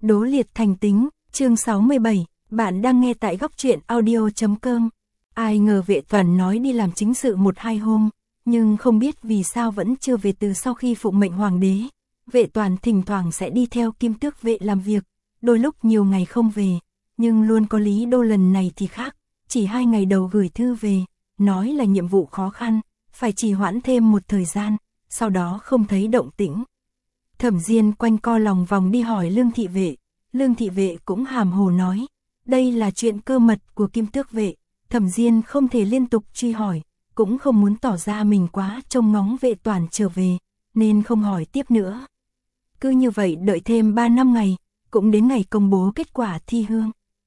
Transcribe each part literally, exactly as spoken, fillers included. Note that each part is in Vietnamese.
Đố liệt thành tính, chương sáu mươi bảy, bạn đang nghe tại góc truyện audio chấm com. Ai ngờ Vệ Toàn nói đi làm chính sự một hai hôm, nhưng không biết vì sao vẫn chưa về từ sau khi phụng mệnh hoàng đế. Vệ Toàn thỉnh thoảng sẽ đi theo Kim Tước vệ làm việc, đôi lúc nhiều ngày không về, nhưng luôn có lý do lần này thì khác, chỉ hai ngày đầu gửi thư về, nói là nhiệm vụ khó khăn, phải trì hoãn thêm một thời gian, sau đó không thấy động tĩnh. Thẩm Diên quanh co lòng vòng đi hỏi Lương Thị Vệ, Lương Thị Vệ cũng hàm hồ nói, đây là chuyện cơ mật của Kim Tước vệ. Thẩm Diên không thể liên tục truy hỏi, cũng không muốn tỏ ra mình quá trông ngóng Vệ Toàn trở về, nên không hỏi tiếp nữa. Cứ như vậy đợi thêm ba năm ngày, cũng đến ngày công bố kết quả thi hương.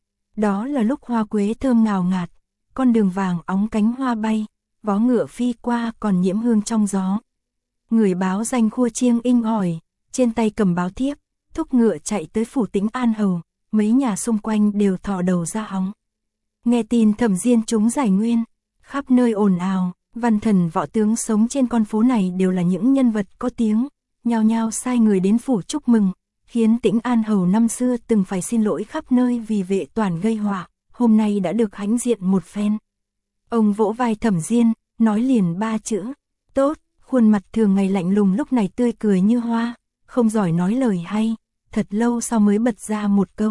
Đó là lúc hoa quế thơm ngào ngạt, con đường vàng óng cánh hoa bay, vó ngựa phi qua còn nhiễm hương trong gió. Người báo danh khua chiêng inh ỏi, trên tay cầm báo thiếp, thúc ngựa chạy tới phủ Tĩnh An hầu, mấy nhà xung quanh đều thò đầu ra hóng. Nghe tin Thẩm Diên trúng giải nguyên, khắp nơi ồn ào, văn thần võ tướng sống trên con phố này đều là những nhân vật có tiếng, nhao nhao sai người đến phủ chúc mừng, khiến Tĩnh An hầu năm xưa từng phải xin lỗi khắp nơi vì Vệ Toàn gây họa, hôm nay đã được hãnh diện một phen. Ông vỗ vai Thẩm Diên, nói liền ba chữ, tốt, khuôn mặt thường ngày lạnh lùng lúc này tươi cười như hoa, không giỏi nói lời hay, thật lâu sau mới bật ra một câu.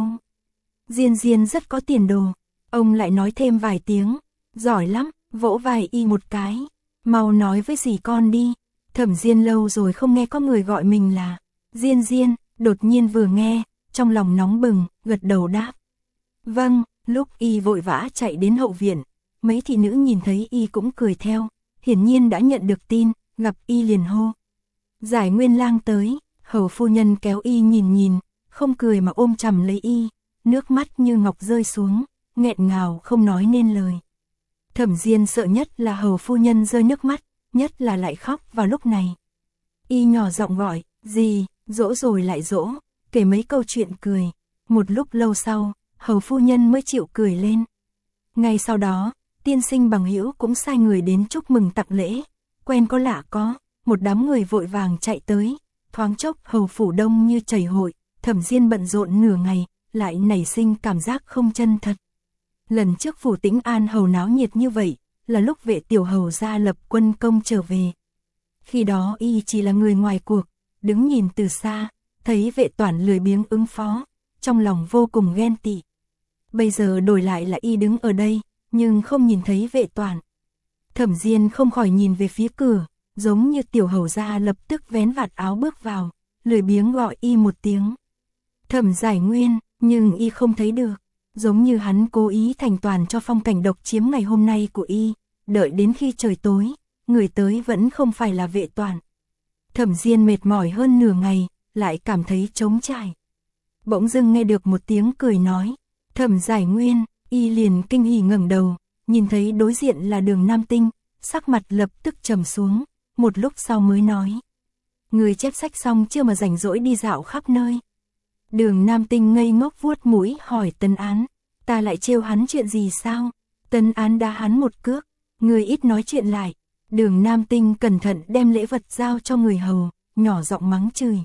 Diên Diên rất có tiền đồ. Ông lại nói thêm vài tiếng, giỏi lắm, vỗ vai y một cái, mau nói với dì con đi. Thẩm Diên lâu rồi không nghe có người gọi mình là Diên Diên, đột nhiên vừa nghe, trong lòng nóng bừng, gật đầu đáp. Vâng, lúc y vội vã chạy đến hậu viện, mấy thị nữ nhìn thấy y cũng cười theo, hiển nhiên đã nhận được tin, gặp y liền hô. Giải nguyên lang tới, hầu phu nhân kéo y nhìn nhìn, không cười mà ôm chầm lấy y, nước mắt như ngọc rơi xuống, nghẹn ngào không nói nên lời. Thẩm Diên sợ nhất là hầu phu nhân rơi nước mắt, nhất là lại khóc vào lúc này. Y nhỏ giọng gọi, gì, dỗ rồi lại dỗ, kể mấy câu chuyện cười. Một lúc lâu sau, hầu phu nhân mới chịu cười lên. Ngay sau đó, tiên sinh bằng hữu cũng sai người đến chúc mừng tặng lễ, quen có lạ có, một đám người vội vàng chạy tới, thoáng chốc hầu phủ đông như chảy hội. Thẩm Diên bận rộn nửa ngày, lại nảy sinh cảm giác không chân thật. Lần trước phủ Tĩnh An hầu náo nhiệt như vậy, là lúc Vệ tiểu hầu ra lập quân công trở về. Khi đó y chỉ là người ngoài cuộc, đứng nhìn từ xa, thấy Vệ Toàn lười biếng ứng phó, trong lòng vô cùng ghen tị. Bây giờ đổi lại là y đứng ở đây, nhưng không nhìn thấy Vệ Toàn. Thẩm Diên không khỏi nhìn về phía cửa, giống như tiểu hầu ra lập tức vén vạt áo bước vào, lười biếng gọi y một tiếng. Thẩm Giải Nguyên, nhưng y không thấy được. Giống như hắn cố ý thành toàn cho phong cảnh độc chiếm ngày hôm nay của y, đợi đến khi trời tối, người tới vẫn không phải là Vệ Toàn. Thẩm Diên mệt mỏi hơn nửa ngày, lại cảm thấy trống trải. Bỗng dưng nghe được một tiếng cười nói, Thẩm Giải Nguyên, y liền kinh hỉ ngẩng đầu, nhìn thấy đối diện là Đường Nam Tinh, sắc mặt lập tức trầm xuống, một lúc sau mới nói. Người chép sách xong chưa mà rảnh rỗi đi dạo khắp nơi. Đường Nam Tinh ngây ngốc vuốt mũi hỏi Tân Án, ta lại trêu hắn chuyện gì sao? Tân Án đá hắn một cước, người ít nói chuyện lại. Đường Nam Tinh cẩn thận đem lễ vật giao cho người hầu, nhỏ giọng mắng chửi.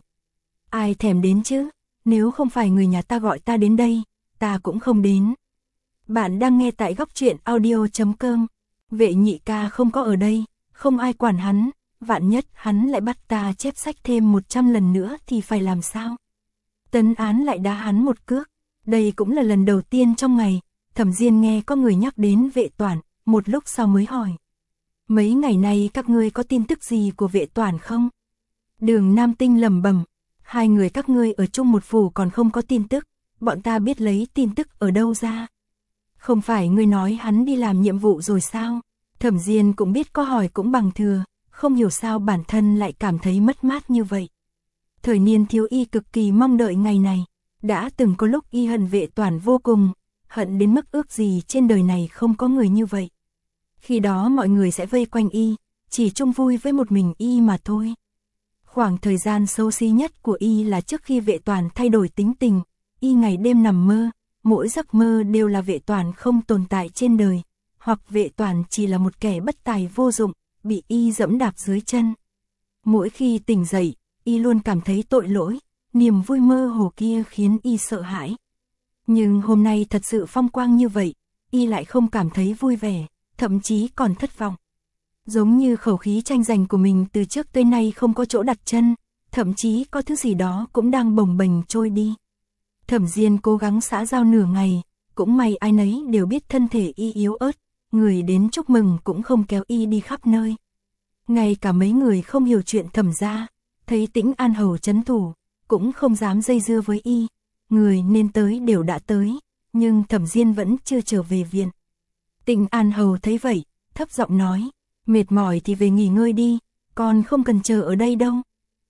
Ai thèm đến chứ, nếu không phải người nhà ta gọi ta đến đây, ta cũng không đến. Bạn đang nghe tại góc truyện audio chấm com. Vệ nhị ca không có ở đây, không ai quản hắn, vạn nhất hắn lại bắt ta chép sách thêm một trăm lần nữa thì phải làm sao? Tân Án lại đá hắn một cước. Đây cũng là lần đầu tiên trong ngày, Thẩm Diên nghe có người nhắc đến Vệ Toàn, một lúc sau mới hỏi. Mấy ngày nay các ngươi có tin tức gì của Vệ Toàn không? Đường Nam Tinh lẩm bẩm, hai người các ngươi ở chung một phủ còn không có tin tức, bọn ta biết lấy tin tức ở đâu ra? Không phải ngươi nói hắn đi làm nhiệm vụ rồi sao? Thẩm Diên cũng biết có hỏi cũng bằng thừa, không hiểu sao bản thân lại cảm thấy mất mát như vậy. Thời niên thiếu y cực kỳ mong đợi ngày này, đã từng có lúc y hận Vệ Toàn vô cùng, hận đến mức ước gì trên đời này không có người như vậy. Khi đó mọi người sẽ vây quanh y, chỉ chung vui với một mình y mà thôi. Khoảng thời gian xấu xí nhất của y là trước khi Vệ Toàn thay đổi tính tình, y ngày đêm nằm mơ, mỗi giấc mơ đều là Vệ Toàn không tồn tại trên đời, hoặc Vệ Toàn chỉ là một kẻ bất tài vô dụng, bị y dẫm đạp dưới chân. Mỗi khi tỉnh dậy, y luôn cảm thấy tội lỗi, niềm vui mơ hồ kia khiến y sợ hãi. Nhưng hôm nay thật sự phong quang như vậy, y lại không cảm thấy vui vẻ, thậm chí còn thất vọng. Giống như khẩu khí tranh giành của mình từ trước tới nay không có chỗ đặt chân, thậm chí có thứ gì đó cũng đang bồng bềnh trôi đi. Thẩm Diên cố gắng xã giao nửa ngày, cũng may ai nấy đều biết thân thể y yếu ớt, người đến chúc mừng cũng không kéo y đi khắp nơi. Ngay cả mấy người không hiểu chuyện Thẩm gia, thấy Tĩnh An Hầu trấn thủ, cũng không dám dây dưa với y, người nên tới đều đã tới, nhưng Thẩm Diên vẫn chưa trở về viện. Tĩnh An Hầu thấy vậy, thấp giọng nói, mệt mỏi thì về nghỉ ngơi đi, con không cần chờ ở đây đâu.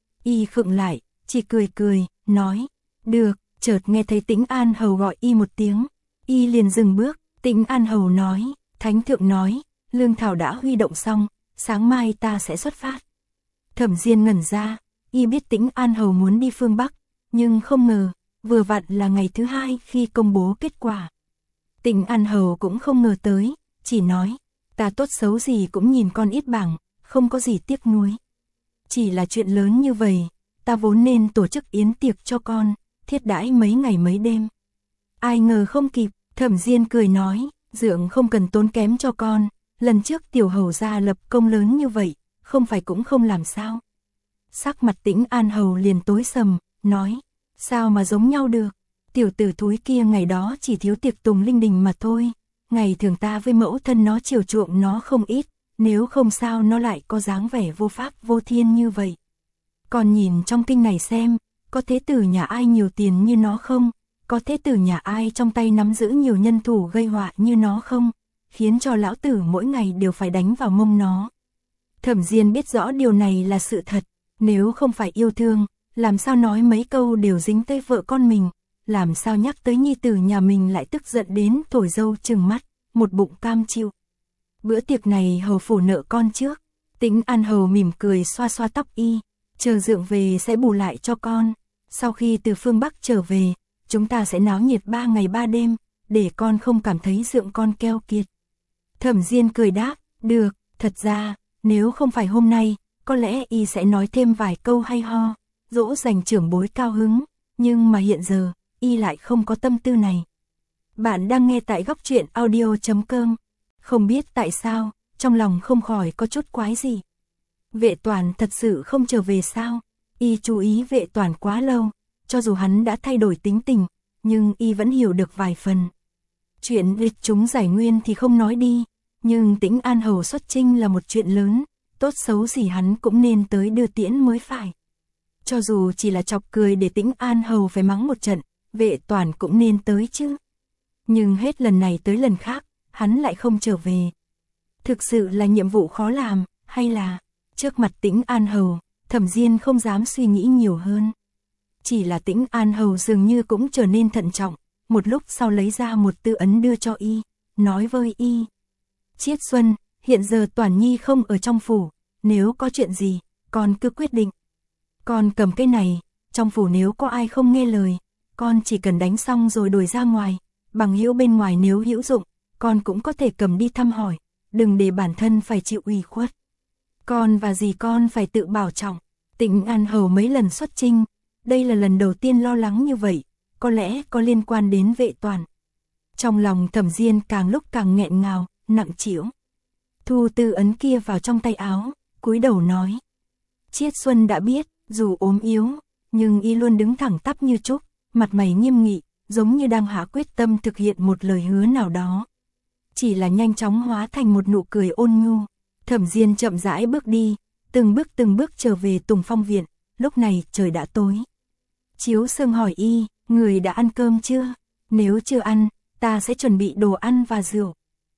Y khựng lại, chỉ cười cười, nói, được, chợt nghe thấy Tĩnh An Hầu gọi y một tiếng, y liền dừng bước. Tĩnh An Hầu nói, Thánh thượng nói, lương thảo đã huy động xong, sáng mai ta sẽ xuất phát. Thẩm Diên ngẩn ra, y biết Tĩnh An Hầu muốn đi phương Bắc, nhưng không ngờ, vừa vặn là ngày thứ hai khi công bố kết quả. Tĩnh An Hầu cũng không ngờ tới, chỉ nói, ta tốt xấu gì cũng nhìn con ít bảng, không có gì tiếc nuối. Chỉ là chuyện lớn như vậy, ta vốn nên tổ chức yến tiệc cho con, thiết đãi mấy ngày mấy đêm. Ai ngờ không kịp, Thẩm Diên cười nói, dượng không cần tốn kém cho con, lần trước tiểu hầu gia lập công lớn như vậy, không phải cũng không làm sao. Sắc mặt Tĩnh An Hầu liền tối sầm, nói, sao mà giống nhau được, tiểu tử thúi kia ngày đó chỉ thiếu tiệc tùng linh đình mà thôi, ngày thường ta với mẫu thân nó chiều chuộng nó không ít, nếu không sao nó lại có dáng vẻ vô pháp vô thiên như vậy. Còn nhìn trong kinh này xem, có thế tử nhà ai nhiều tiền như nó không? Có thế tử nhà ai trong tay nắm giữ nhiều nhân thủ gây họa như nó không? Khiến cho lão tử mỗi ngày đều phải đánh vào mông nó. Thẩm Diên biết rõ điều này là sự thật, nếu không phải yêu thương, làm sao nói mấy câu đều dính tới vợ con mình, làm sao nhắc tới nhi tử nhà mình lại tức giận đến thổi dâu trừng mắt, một bụng cam chịu. Bữa tiệc này hầu phủ nợ con trước, Tĩnh An Hầu mỉm cười xoa xoa tóc y, chờ dượng về sẽ bù lại cho con, sau khi từ phương Bắc trở về, chúng ta sẽ náo nhiệt ba ngày ba đêm, để con không cảm thấy dượng con keo kiệt. Thẩm Diên cười đáp, được, thật ra, nếu không phải hôm nay, có lẽ y sẽ nói thêm vài câu hay ho, dỗ dành trưởng bối cao hứng, nhưng mà hiện giờ, y lại không có tâm tư này. Bạn đang nghe tại góc truyện audio chấm com, không biết tại sao, trong lòng không khỏi có chút quái gì. Vệ Toàn thật sự không trở về sao? Y chú ý Vệ Toàn quá lâu, cho dù hắn đã thay đổi tính tình, nhưng y vẫn hiểu được vài phần. Chuyện địch chúng giải nguyên thì không nói đi, nhưng Tĩnh An Hầu xuất chinh là một chuyện lớn, tốt xấu gì hắn cũng nên tới đưa tiễn mới phải. Cho dù chỉ là chọc cười để Tĩnh An Hầu phải mắng một trận, Vệ Toàn cũng nên tới chứ. Nhưng hết lần này tới lần khác, hắn lại không trở về. Thực sự là nhiệm vụ khó làm, hay là, trước mặt Tĩnh An Hầu, Thẩm Diên không dám suy nghĩ nhiều hơn. Chỉ là Tĩnh An Hầu dường như cũng trở nên thận trọng, một lúc sau lấy ra một tư ấn đưa cho y, nói với y. Chiết Xuân, hiện giờ Toản Nhi không ở trong phủ, nếu có chuyện gì, con cứ quyết định. Con cầm cái này, trong phủ nếu có ai không nghe lời, con chỉ cần đánh xong rồi đuổi ra ngoài, bằng hữu bên ngoài nếu hữu dụng, con cũng có thể cầm đi thăm hỏi, đừng để bản thân phải chịu ủy khuất. Con và dì con phải tự bảo trọng. Tĩnh An Hầu mấy lần xuất chinh, đây là lần đầu tiên lo lắng như vậy, có lẽ có liên quan đến Vệ Toàn. Trong lòng Thẩm Diên càng lúc càng nghẹn ngào, nặng trĩu. Thu tư ấn kia vào trong tay áo, cúi đầu nói. Chiết Xuân đã biết, dù ốm yếu, nhưng y luôn đứng thẳng tắp như trúc, mặt mày nghiêm nghị, giống như đang hạ quyết tâm thực hiện một lời hứa nào đó. Chỉ là nhanh chóng hóa thành một nụ cười ôn nhu. Thẩm Diên chậm rãi bước đi, từng bước từng bước trở về Tùng Phong viện, lúc này trời đã tối. Chiếu Sương hỏi y, người đã ăn cơm chưa? Nếu chưa ăn, ta sẽ chuẩn bị đồ ăn và rượu.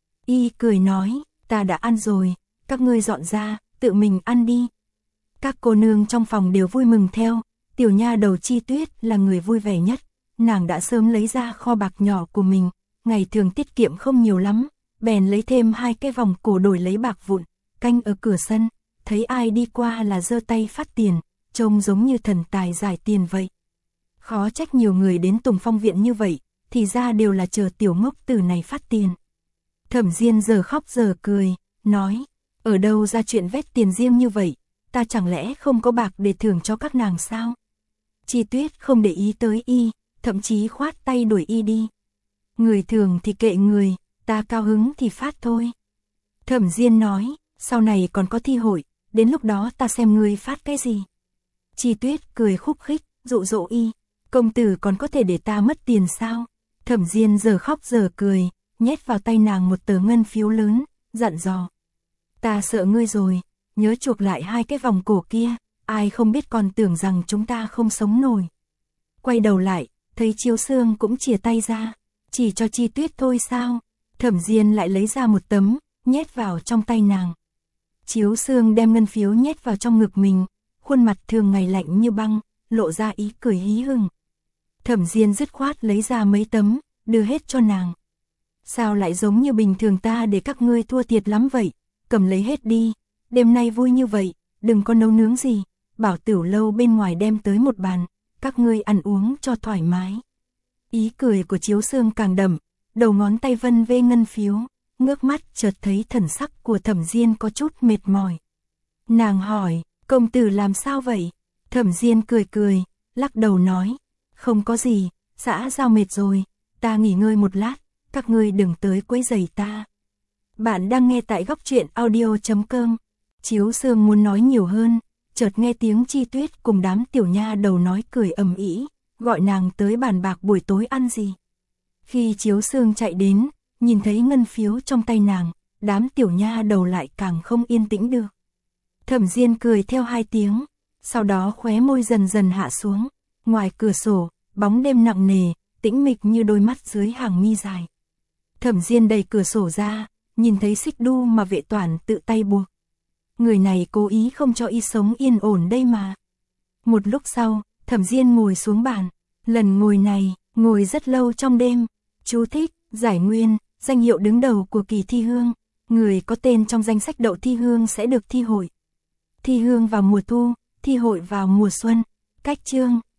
Y cười nói, ta đã ăn rồi, các ngươi dọn ra, tự mình ăn đi. Các cô nương trong phòng đều vui mừng theo, tiểu nha đầu Chi Tuyết là người vui vẻ nhất, nàng đã sớm lấy ra kho bạc nhỏ của mình, ngày thường tiết kiệm không nhiều lắm, bèn lấy thêm hai cái vòng cổ đổi lấy bạc vụn, canh ở cửa sân, thấy ai đi qua là giơ tay phát tiền, trông giống như thần tài giải tiền vậy. Khó trách nhiều người đến Tùng Phong viện như vậy, thì ra đều là chờ tiểu ngốc tử này phát tiền. Thẩm Diên giờ khóc giờ cười, nói, ở đâu ra chuyện vét tiền riêng như vậy, ta chẳng lẽ không có bạc để thưởng cho các nàng sao? Chi Tuyết không để ý tới y, thậm chí khoát tay đuổi y đi. Người thường thì kệ người, ta cao hứng thì phát thôi. Thẩm Diên nói, sau này còn có thi hội, đến lúc đó ta xem ngươi phát cái gì. Chi Tuyết cười khúc khích, dụ dỗ y, công tử còn có thể để ta mất tiền sao? Thẩm Diên giờ khóc giờ cười, nhét vào tay nàng một tờ ngân phiếu lớn, dặn dò. Ta sợ ngươi rồi, nhớ chuộc lại hai cái vòng cổ kia, ai không biết còn tưởng rằng chúng ta không sống nổi. Quay đầu lại, thấy Chiếu Sương cũng chìa tay ra, chỉ cho Chi Tuyết thôi sao? Thẩm Diên lại lấy ra một tấm, nhét vào trong tay nàng. Chiếu Sương đem ngân phiếu nhét vào trong ngực mình, khuôn mặt thường ngày lạnh như băng, lộ ra ý cười hí hửng. Thẩm Diên dứt khoát lấy ra mấy tấm, đưa hết cho nàng. Sao lại giống như bình thường ta để các ngươi thua thiệt lắm vậy, cầm lấy hết đi, đêm nay vui như vậy, đừng có nấu nướng gì, bảo tiểu lâu bên ngoài đem tới một bàn, các ngươi ăn uống cho thoải mái. Ý cười của Chiếu Sương càng đậm, đầu ngón tay vân vê ngân phiếu, ngước mắt chợt thấy thần sắc của Thẩm Diên có chút mệt mỏi. Nàng hỏi, công tử làm sao vậy? Thẩm Diên cười cười, lắc đầu nói, không có gì, xã giao mệt rồi, ta nghỉ ngơi một lát, các ngươi đừng tới quấy rầy ta. Bạn đang nghe tại góc truyện audio chấm com. Chiếu Sương muốn nói nhiều hơn, chợt nghe tiếng Chi Tuyết cùng đám tiểu nha đầu nói cười ầm ĩ, gọi nàng tới bàn bạc buổi tối ăn gì. Khi Chiếu Sương chạy đến, nhìn thấy ngân phiếu trong tay nàng, đám tiểu nha đầu lại càng không yên tĩnh được. Thẩm Diên cười theo hai tiếng, sau đó khóe môi dần dần hạ xuống, ngoài cửa sổ, bóng đêm nặng nề, tĩnh mịch như đôi mắt dưới hàng mi dài. Thẩm Diên đẩy cửa sổ ra, nhìn thấy xích đu mà Vệ Toản tự tay buộc. Người này cố ý không cho y sống yên ổn đây mà. Một lúc sau, Thẩm Diên ngồi xuống bàn, lần ngồi này, ngồi rất lâu trong đêm. Chú thích, giải nguyên, danh hiệu đứng đầu của kỳ thi hương, người có tên trong danh sách đậu thi hương sẽ được thi hội. Thi hương vào mùa thu, thi hội vào mùa xuân. Cách chương,